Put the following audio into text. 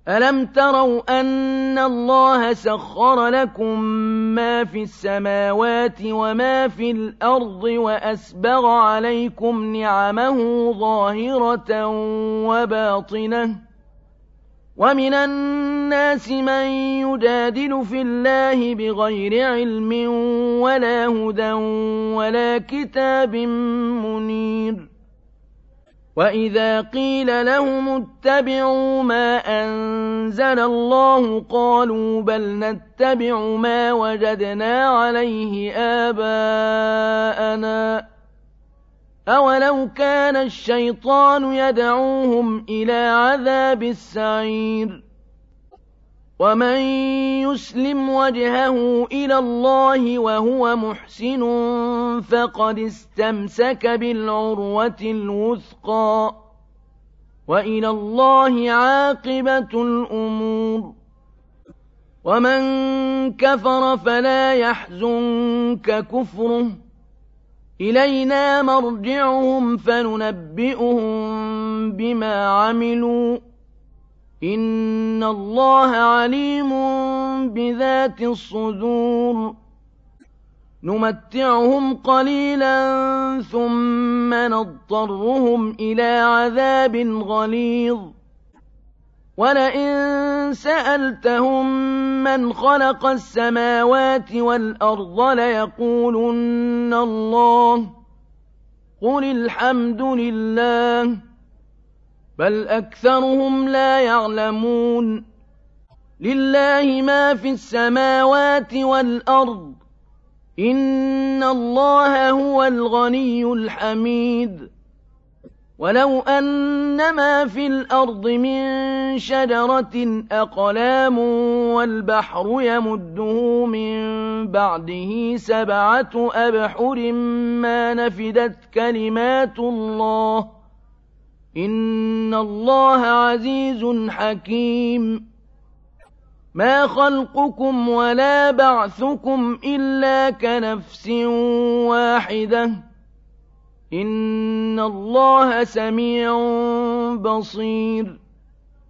ألم تروا أن الله سخر لكم ما في السماوات وما في الأرض وأسبغ عليكم نعمه ظاهرة وباطنة ومن الناس من يجادل في الله بغير علم ولا هدى ولا كتاب منير وإذا قيل لهم اتبعوا ما أنزل الله قالوا بل نتبع ما وجدنا عليه آباءنا أولو كان الشيطان يدعوهم إلى عذاب السعير ومن يسلم وجهه إلى الله وهو محسن فقد استمسك بالعروة الوثقى وإلى الله عاقبة الأمور ومن كفر فلا يحزنك كفره إلينا مرجعهم فننبئهم بما عملوا إن الله عليم بذات الصدور نمتعهم قليلا ثم نضطرهم إلى عذاب غليظ ولئن سألتهم من خلق السماوات والأرض ليقولن الله قل الحمد لله بل أكثرهم لا يعلمون لله ما في السماوات والأرض إن الله هو الغني الحميد ولو أن ما في الأرض من شجرة أقلام والبحر يمده من بعده 7 أبحر ما نفدت كلمات الله إن الله عزيز حكيم ما خلقكم ولا بعثكم إلا كنفس واحدة إن الله سميع بصير